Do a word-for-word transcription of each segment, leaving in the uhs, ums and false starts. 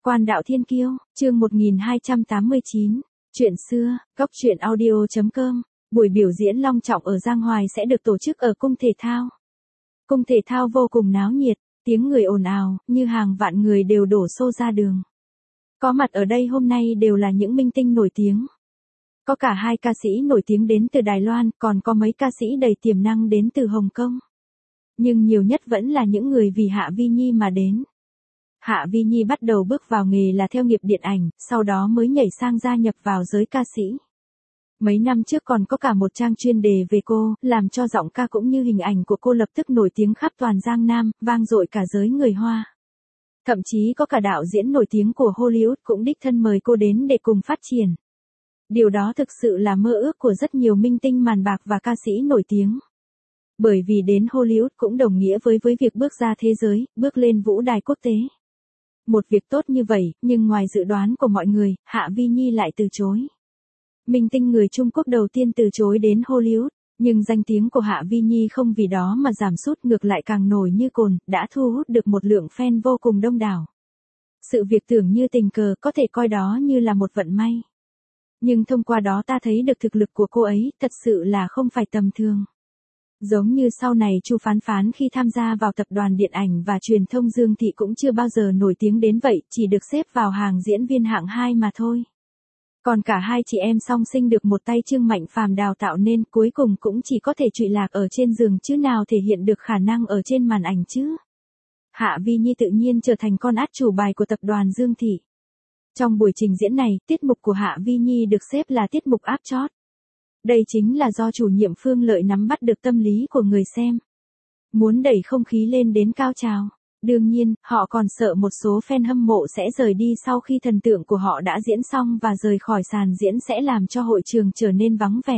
Quan đạo thiên kiêu, chương một nghìn hai trăm tám mươi chín, chuyện xưa, góc truyện audio.com, buổi biểu diễn long trọng ở Giang Hoài sẽ được tổ chức ở cung thể thao. Cung thể thao vô cùng náo nhiệt, tiếng người ồn ào, như hàng vạn người đều đổ xô ra đường. Có mặt ở đây hôm nay đều là những minh tinh nổi tiếng. Có cả hai ca sĩ nổi tiếng đến từ Đài Loan, còn có mấy ca sĩ đầy tiềm năng đến từ Hồng Kông. Nhưng nhiều nhất vẫn là những người vì Hạ Vi Nhi mà đến. Hạ Vi Nhi bắt đầu bước vào nghề là theo nghiệp điện ảnh, sau đó mới nhảy sang gia nhập vào giới ca sĩ. Mấy năm trước còn có cả một trang chuyên đề về cô, làm cho giọng ca cũng như hình ảnh của cô lập tức nổi tiếng khắp toàn Giang Nam, vang dội cả giới người Hoa. Thậm chí có cả đạo diễn nổi tiếng của Hollywood cũng đích thân mời cô đến để cùng phát triển. Điều đó thực sự là mơ ước của rất nhiều minh tinh màn bạc và ca sĩ nổi tiếng. Bởi vì đến Hollywood cũng đồng nghĩa với với việc bước ra thế giới, bước lên vũ đài quốc tế. Một việc tốt như vậy, nhưng ngoài dự đoán của mọi người, Hạ Vi Nhi lại từ chối. Minh tinh người Trung Quốc đầu tiên từ chối đến Hollywood, nhưng danh tiếng của Hạ Vi Nhi không vì đó mà giảm sút, ngược lại càng nổi như cồn, đã thu hút được một lượng fan vô cùng đông đảo. Sự việc tưởng như tình cờ có thể coi đó như là một vận may. Nhưng thông qua đó ta thấy được thực lực của cô ấy, thật sự là không phải tầm thường. Giống như sau này Chu Phán Phán khi tham gia vào tập đoàn điện ảnh và truyền thông Dương Thị cũng chưa bao giờ nổi tiếng đến vậy, chỉ được xếp vào hàng diễn viên hạng hai mà thôi. Còn cả hai chị em song sinh được một tay Trương Mạnh Phàm đào tạo nên cuối cùng cũng chỉ có thể trụy lạc ở trên giường chứ nào thể hiện được khả năng ở trên màn ảnh chứ. Hạ Vi Nhi tự nhiên trở thành con át chủ bài của tập đoàn Dương Thị. Trong buổi trình diễn này, tiết mục của Hạ Vi Nhi được xếp là tiết mục áp chót. Đây chính là do chủ nhiệm Phương Lợi nắm bắt được tâm lý của người xem. Muốn đẩy không khí lên đến cao trào. Đương nhiên, họ còn sợ một số fan hâm mộ sẽ rời đi sau khi thần tượng của họ đã diễn xong và rời khỏi sàn diễn sẽ làm cho hội trường trở nên vắng vẻ.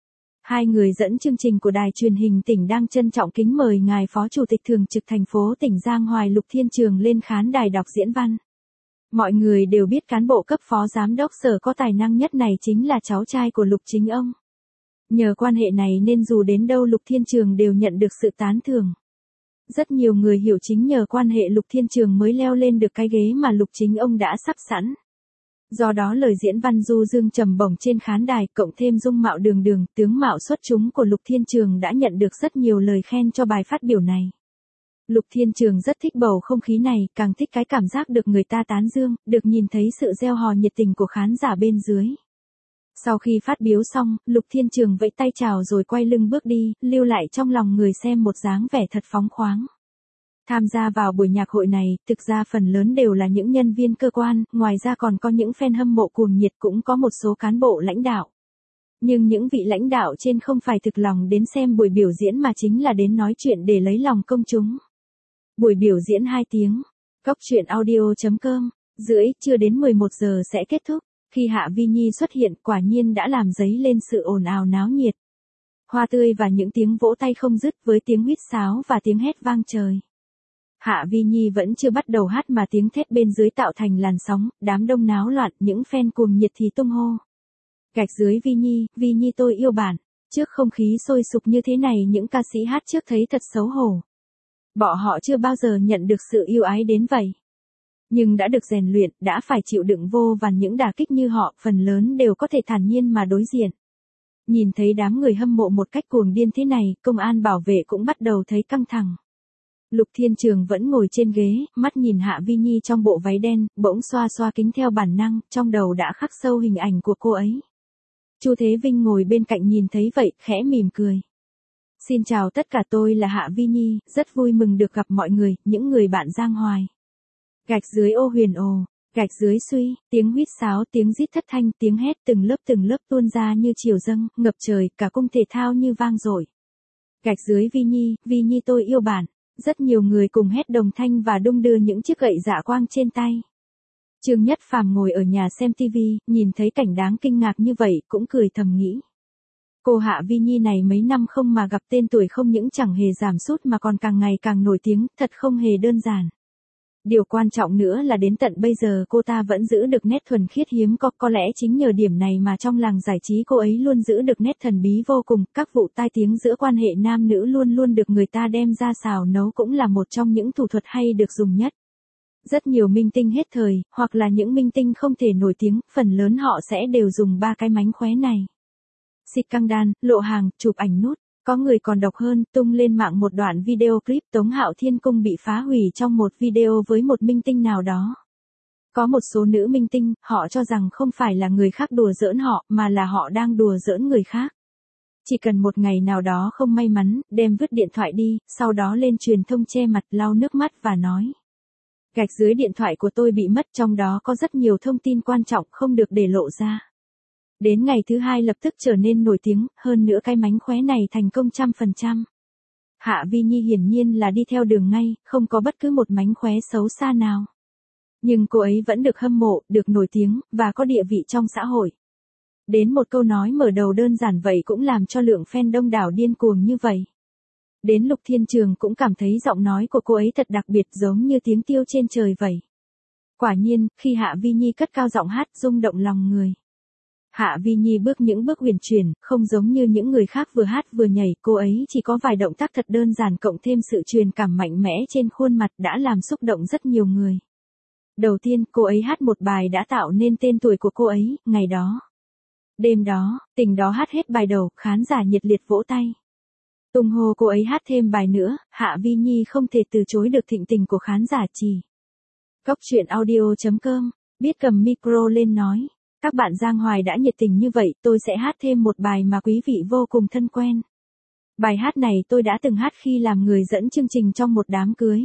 Hai người dẫn chương trình của đài truyền hình tỉnh đang trân trọng kính mời ngài Phó Chủ tịch Thường trực thành phố tỉnh Giang Hoài Lục Thiên Trường lên khán đài đọc diễn văn. Mọi người đều biết cán bộ cấp phó giám đốc sở có tài năng nhất này chính là cháu trai của Lục Chính ông. Nhờ quan hệ này nên dù đến đâu Lục Thiên Trường đều nhận được sự tán thưởng. Rất nhiều người hiểu chính nhờ quan hệ Lục Thiên Trường mới leo lên được cái ghế mà Lục Chính ông đã sắp sẵn. Do đó lời diễn văn du dương trầm bổng trên khán đài cộng thêm dung mạo đường đường, tướng mạo xuất chúng của Lục Thiên Trường đã nhận được rất nhiều lời khen cho bài phát biểu này. Lục Thiên Trường rất thích bầu không khí này, càng thích cái cảm giác được người ta tán dương, được nhìn thấy sự reo hò nhiệt tình của khán giả bên dưới. Sau khi phát biểu xong, Lục Thiên Trường vẫy tay chào rồi quay lưng bước đi, lưu lại trong lòng người xem một dáng vẻ thật phóng khoáng. Tham gia vào buổi nhạc hội này, thực ra phần lớn đều là những nhân viên cơ quan, ngoài ra còn có những fan hâm mộ cuồng nhiệt, cũng có một số cán bộ lãnh đạo. Nhưng những vị lãnh đạo trên không phải thực lòng đến xem buổi biểu diễn mà chính là đến nói chuyện để lấy lòng công chúng. Buổi biểu diễn hai tiếng, góc truyện audio.com, rưỡi, chưa đến mười một giờ sẽ kết thúc. Khi Hạ Vi Nhi xuất hiện quả nhiên đã làm dấy lên sự ồn ào náo nhiệt. Hoa tươi và những tiếng vỗ tay không dứt với tiếng huýt sáo và tiếng hét vang trời. Hạ Vi Nhi vẫn chưa bắt đầu hát mà tiếng thét bên dưới tạo thành làn sóng, đám đông náo loạn, những fan cuồng nhiệt thì tung hô. Gạch dưới Vi Nhi, Vi Nhi tôi yêu bạn. Trước không khí sôi sục như thế này những ca sĩ hát trước thấy thật xấu hổ. Bọn họ chưa bao giờ nhận được sự yêu ái đến vậy. Nhưng đã được rèn luyện, đã phải chịu đựng vô vàn những đả kích như họ, phần lớn đều có thể thản nhiên mà đối diện. Nhìn thấy đám người hâm mộ một cách cuồng điên thế này, công an bảo vệ cũng bắt đầu thấy căng thẳng. Lục Thiên Trường vẫn ngồi trên ghế, mắt nhìn Hạ Vi Nhi trong bộ váy đen, bỗng xoa xoa kính theo bản năng, trong đầu đã khắc sâu hình ảnh của cô ấy. Chu Thế Vinh ngồi bên cạnh nhìn thấy vậy, khẽ mỉm cười. Xin chào tất cả, tôi là Hạ Vi Nhi, rất vui mừng được gặp mọi người, những người bạn Giang Hoài. Gạch dưới ô huyền ồ, gạch dưới suy, tiếng huýt sáo, tiếng rít thất thanh, tiếng hét từng lớp từng lớp tuôn ra như chiều dâng, ngập trời, cả cung thể thao như vang dội. Gạch dưới Vi Nhi, Vi Nhi tôi yêu bạn. Rất nhiều người cùng hét đồng thanh và đung đưa những chiếc gậy dạ quang trên tay. Trương Nhất Phàm ngồi ở nhà xem tivi, nhìn thấy cảnh đáng kinh ngạc như vậy, cũng cười thầm nghĩ. Cô Hạ Vi Nhi này mấy năm không mà gặp tên tuổi không những chẳng hề giảm sút mà còn càng ngày càng nổi tiếng, thật không hề đơn giản. Điều quan trọng nữa là đến tận bây giờ cô ta vẫn giữ được nét thuần khiết hiếm có, có lẽ chính nhờ điểm này mà trong làng giải trí cô ấy luôn giữ được nét thần bí vô cùng, các vụ tai tiếng giữa quan hệ nam nữ luôn luôn được người ta đem ra xào nấu cũng là một trong những thủ thuật hay được dùng nhất. Rất nhiều minh tinh hết thời, hoặc là những minh tinh không thể nổi tiếng, phần lớn họ sẽ đều dùng ba cái mánh khóe này. Xịt căng đan, lộ hàng, chụp ảnh nút. Có người còn độc hơn, tung lên mạng một đoạn video clip Tống Hạo Thiên Cung bị phá hủy trong một video với một minh tinh nào đó. Có một số nữ minh tinh, họ cho rằng không phải là người khác đùa giỡn họ, mà là họ đang đùa giỡn người khác. Chỉ cần một ngày nào đó không may mắn, đem vứt điện thoại đi, sau đó lên truyền thông che mặt lau nước mắt và nói. Gạch dưới điện thoại của tôi bị mất, trong đó có rất nhiều thông tin quan trọng không được để lộ ra. Đến ngày thứ hai lập tức trở nên nổi tiếng, hơn nữa cái mánh khóe này thành công trăm phần trăm. Hạ Vi Nhi hiển nhiên là đi theo đường ngay, không có bất cứ một mánh khóe xấu xa nào. Nhưng cô ấy vẫn được hâm mộ, được nổi tiếng, và có địa vị trong xã hội. Đến một câu nói mở đầu đơn giản vậy cũng làm cho lượng fan đông đảo điên cuồng như vậy. Đến Lục Thiên Trường cũng cảm thấy giọng nói của cô ấy thật đặc biệt giống như tiếng tiêu trên trời vậy. Quả nhiên, khi Hạ Vi Nhi cất cao giọng hát rung động lòng người. Hạ Vi Nhi bước những bước huyền chuyển, không giống như những người khác vừa hát vừa nhảy, cô ấy chỉ có vài động tác thật đơn giản cộng thêm sự truyền cảm mạnh mẽ trên khuôn mặt đã làm xúc động rất nhiều người. Đầu tiên, cô ấy hát một bài đã tạo nên tên tuổi của cô ấy, Ngày Đó. Đêm Đó, Tình Đó hát hết bài đầu, khán giả nhiệt liệt vỗ tay. Tung hô cô ấy hát thêm bài nữa, Hạ Vi Nhi không thể từ chối được thịnh tình của khán giả chỉ. Cóc truyện audio chấm com, biết cầm micro lên nói. Các bạn Giang Hoài đã nhiệt tình như vậy, tôi sẽ hát thêm một bài mà quý vị vô cùng thân quen. Bài hát này tôi đã từng hát khi làm người dẫn chương trình trong một đám cưới.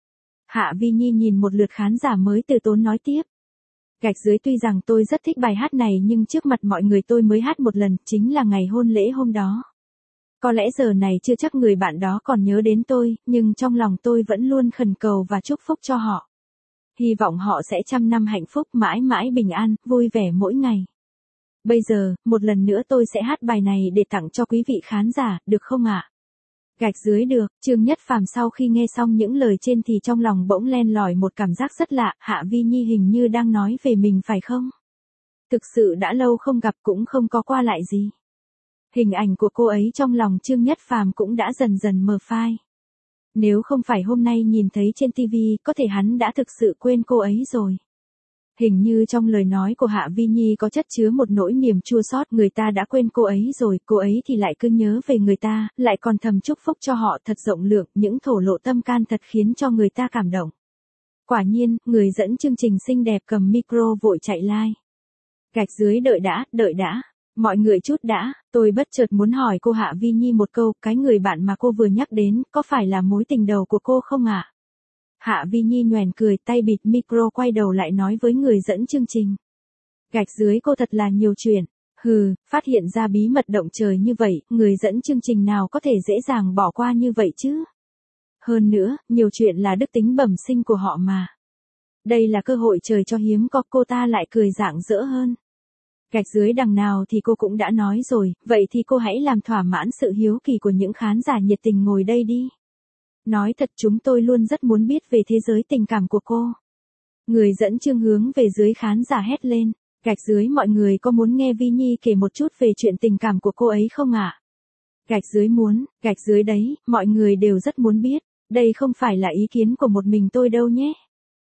Hạ Vi Nhi nhìn một lượt khán giả mới từ tốn nói tiếp. Gạch dưới tuy rằng tôi rất thích bài hát này nhưng trước mặt mọi người tôi mới hát một lần, chính là ngày hôn lễ hôm đó. Có lẽ giờ này chưa chắc người bạn đó còn nhớ đến tôi, nhưng trong lòng tôi vẫn luôn khẩn cầu và chúc phúc cho họ. Hy vọng họ sẽ trăm năm hạnh phúc, mãi mãi bình an, vui vẻ mỗi ngày. Bây giờ, một lần nữa tôi sẽ hát bài này để tặng cho quý vị khán giả, được không ạ? À? Gạch dưới được, Trương Nhất Phàm sau khi nghe xong những lời trên thì trong lòng bỗng len lỏi một cảm giác rất lạ, Hạ Vi Nhi hình như đang nói về mình phải không? Thực sự đã lâu không gặp cũng không có qua lại gì. Hình ảnh của cô ấy trong lòng Trương Nhất Phàm cũng đã dần dần mờ phai. Nếu không phải hôm nay nhìn thấy trên ti vi, có thể hắn đã thực sự quên cô ấy rồi. Hình như trong lời nói của Hạ Vi Nhi có chất chứa một nỗi niềm chua xót, người ta đã quên cô ấy rồi, cô ấy thì lại cứ nhớ về người ta, lại còn thầm chúc phúc cho họ thật rộng lượng, những thổ lộ tâm can thật khiến cho người ta cảm động. Quả nhiên, người dẫn chương trình xinh đẹp cầm micro vội chạy like. Gạch dưới đợi đã, đợi đã. Mọi người chút đã, tôi bất chợt muốn hỏi cô Hạ Vi Nhi một câu, cái người bạn mà cô vừa nhắc đến, có phải là mối tình đầu của cô không ạ? À? Hạ Vi Nhi nhoẻn cười, tay bịt micro quay đầu lại nói với người dẫn chương trình. Gạch dưới cô thật là nhiều chuyện. Hừ, phát hiện ra bí mật động trời như vậy, người dẫn chương trình nào có thể dễ dàng bỏ qua như vậy chứ? Hơn nữa, nhiều chuyện là đức tính bẩm sinh của họ mà. Đây là cơ hội trời cho hiếm có, cô ta lại cười rạng rỡ hơn. Gạch dưới đằng nào thì cô cũng đã nói rồi, vậy thì cô hãy làm thỏa mãn sự hiếu kỳ của những khán giả nhiệt tình ngồi đây đi. Nói thật chúng tôi luôn rất muốn biết về thế giới tình cảm của cô. Người dẫn chương hướng về dưới khán giả hét lên, gạch dưới mọi người có muốn nghe Vi Nhi kể một chút về chuyện tình cảm của cô ấy không ạ? À? Gạch dưới muốn, gạch dưới đấy, mọi người đều rất muốn biết, đây không phải là ý kiến của một mình tôi đâu nhé.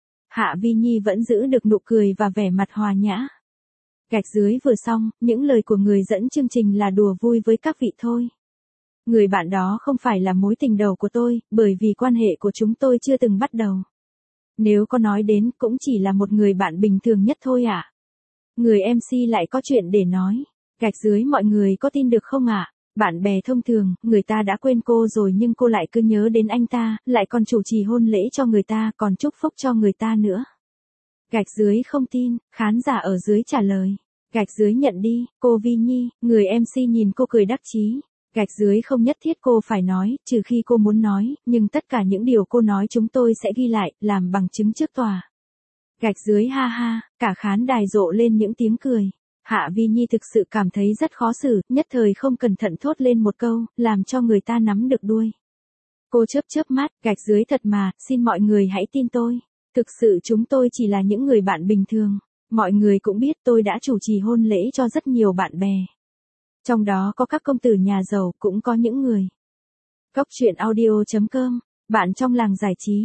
Hạ Vi Nhi vẫn giữ được nụ cười và vẻ mặt hòa nhã. Gạch dưới vừa xong, những lời của người dẫn chương trình là đùa vui với các vị thôi. Người bạn đó không phải là mối tình đầu của tôi, bởi vì quan hệ của chúng tôi chưa từng bắt đầu. Nếu có nói đến, cũng chỉ là một người bạn bình thường nhất thôi ạ. À? Người em xê lại có chuyện để nói. Gạch dưới mọi người có tin được không ạ? À? Bạn bè thông thường, người ta đã quên cô rồi nhưng cô lại cứ nhớ đến anh ta, lại còn chủ trì hôn lễ cho người ta, còn chúc phúc cho người ta nữa. Gạch dưới không tin, khán giả ở dưới trả lời. Gạch dưới nhận đi, cô Vi Nhi, người em xê nhìn cô cười đắc chí. Gạch dưới không nhất thiết cô phải nói, trừ khi cô muốn nói, nhưng tất cả những điều cô nói chúng tôi sẽ ghi lại, làm bằng chứng trước tòa. Gạch dưới ha ha, cả khán đài rộ lên những tiếng cười. Hạ Vi Nhi thực sự cảm thấy rất khó xử, nhất thời không cẩn thận thốt lên một câu, làm cho người ta nắm được đuôi. Cô chớp chớp mắt, gạch dưới thật mà, xin mọi người hãy tin tôi. Thực sự chúng tôi chỉ là những người bạn bình thường. Mọi người cũng biết tôi đã chủ trì hôn lễ cho rất nhiều bạn bè. Trong đó có các công tử nhà giàu, cũng có những người. Cóc truyện audio chấm com, bạn trong làng giải trí.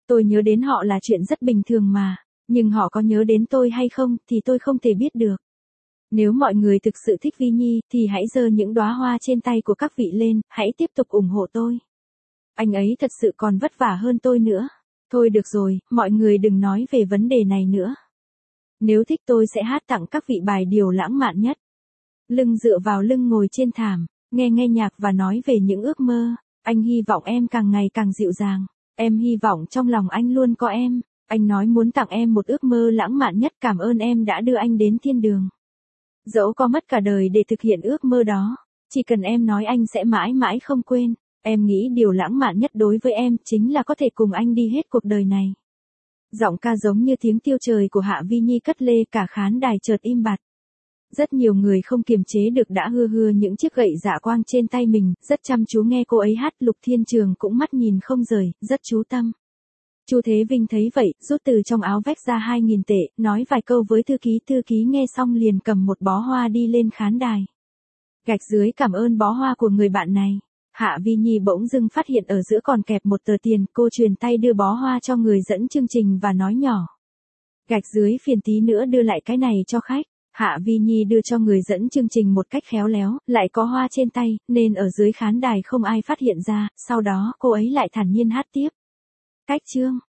Tôi nhớ đến họ là chuyện rất bình thường mà, nhưng họ có nhớ đến tôi hay không thì tôi không thể biết được. Nếu mọi người thực sự thích Vi Nhi thì hãy giơ những đóa hoa trên tay của các vị lên, hãy tiếp tục ủng hộ tôi. Anh ấy thật sự còn vất vả hơn tôi nữa. Thôi được rồi, mọi người đừng nói về vấn đề này nữa. Nếu thích tôi sẽ hát tặng các vị bài điều lãng mạn nhất. Lưng dựa vào lưng ngồi trên thảm, nghe nghe nhạc và nói về những ước mơ. Anh hy vọng em càng ngày càng dịu dàng. Em hy vọng trong lòng anh luôn có em. Anh nói muốn tặng em một ước mơ lãng mạn nhất, cảm ơn em đã đưa anh đến thiên đường. Dẫu có mất cả đời để thực hiện ước mơ đó, chỉ cần em nói anh sẽ mãi mãi không quên. Em nghĩ điều lãng mạn nhất đối với em chính là có thể cùng anh đi hết cuộc đời này. Giọng ca giống như tiếng tiêu trời của Hạ Vi Nhi cất lê, cả khán đài chợt im bặt. Rất nhiều người không kiềm chế được đã hưa hưa những chiếc gậy dạ quang trên tay mình, rất chăm chú nghe cô ấy hát. Lục Thiên Trường cũng mắt nhìn không rời, rất chú tâm. Chu Thế Vinh thấy vậy, rút từ trong áo vách ra hai nghìn tệ, nói vài câu với thư ký. Thư ký nghe xong liền cầm một bó hoa đi lên khán đài. Gạch dưới cảm ơn bó hoa của người bạn này. Hạ Vi Nhi bỗng dưng phát hiện ở giữa còn kẹp một tờ tiền, cô truyền tay đưa bó hoa cho người dẫn chương trình và nói nhỏ. Gạch dưới phiền tí nữa đưa lại cái này cho khách. Hạ Vi Nhi đưa cho người dẫn chương trình một cách khéo léo, lại có hoa trên tay, nên ở dưới khán đài không ai phát hiện ra, sau đó cô ấy lại thản nhiên hát tiếp. Cách chương.